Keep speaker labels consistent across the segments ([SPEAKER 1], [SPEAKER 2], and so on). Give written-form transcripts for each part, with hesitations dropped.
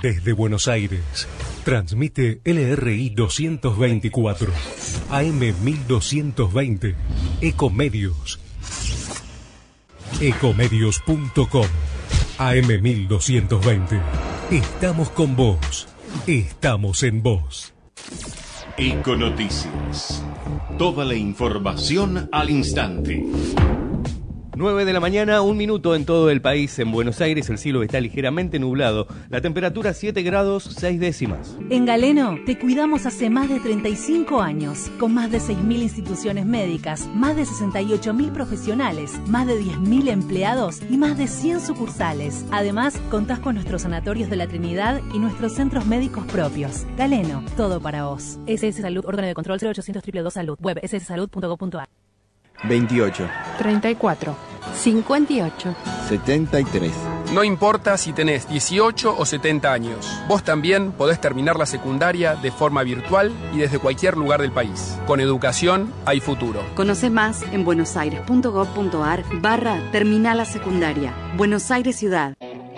[SPEAKER 1] Desde Buenos Aires, transmite LRI 224, AM 1220, Ecomedios. Ecomedios.com, AM 1220. Estamos con vos. Estamos en vos.
[SPEAKER 2] Econoticias. Toda la información al instante.
[SPEAKER 3] 9 de la mañana, 1 minuto en todo el país. En Buenos Aires el cielo está ligeramente nublado. La temperatura 7 grados 6 décimas.
[SPEAKER 4] En Galeno te cuidamos hace más de 35 años, con más de 6.000 instituciones médicas, más de 68.000 profesionales, más de 10.000 empleados y más de 100 sucursales. Además, contás con nuestros sanatorios de la Trinidad y nuestros centros médicos propios. Galeno, todo para vos. SS Salud, órgano de control 0800 222 Salud, web sssalud.gov.ar.
[SPEAKER 5] 28,
[SPEAKER 6] 34, 58,
[SPEAKER 5] 73.
[SPEAKER 7] No importa si tenés 18 o 70 años, vos también podés terminar la secundaria de forma virtual y desde cualquier lugar del país. Con educación hay futuro.
[SPEAKER 8] Conoce más en buenosaires.gov.ar/terminal la secundaria. Buenos Aires Ciudad.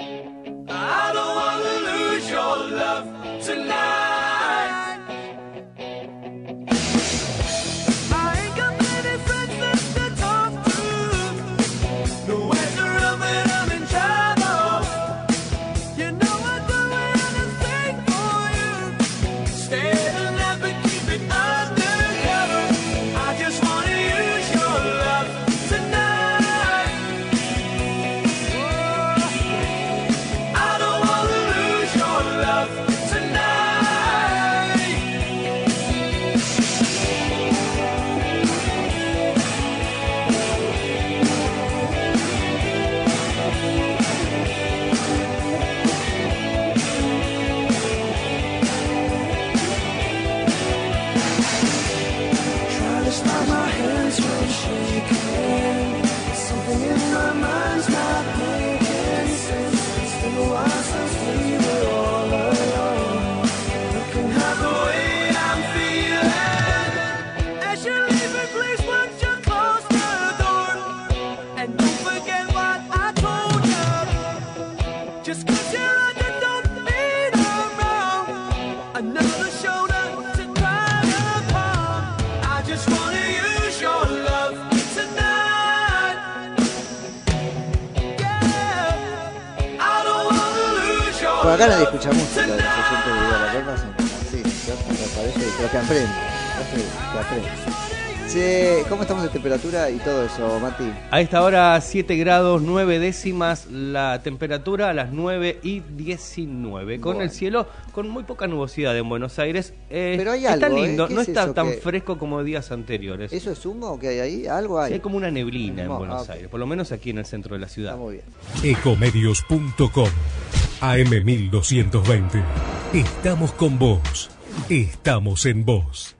[SPEAKER 9] Por acá nadie escucha música de los oyentes de la Copa, sí, me parece, pero que aprende. Sí, ¿cómo estamos de temperatura y todo eso, Mati?
[SPEAKER 3] A esta hora 7 grados 9 décimas la temperatura, a las 9:19, con el cielo con muy poca nubosidad en Buenos Aires.
[SPEAKER 9] Pero hay
[SPEAKER 3] está
[SPEAKER 9] algo,
[SPEAKER 3] lindo, no
[SPEAKER 9] es
[SPEAKER 3] está
[SPEAKER 9] eso
[SPEAKER 3] tan
[SPEAKER 9] que...
[SPEAKER 3] fresco como días anteriores.
[SPEAKER 9] ¿Eso es humo que hay ahí? ¿Algo hay?
[SPEAKER 3] Sí, hay como una neblina en Buenos Aires, por lo menos aquí en el centro de la ciudad.
[SPEAKER 9] Está muy bien.
[SPEAKER 1] Ecomedios.com, AM 1220. Estamos con vos. Estamos en vos.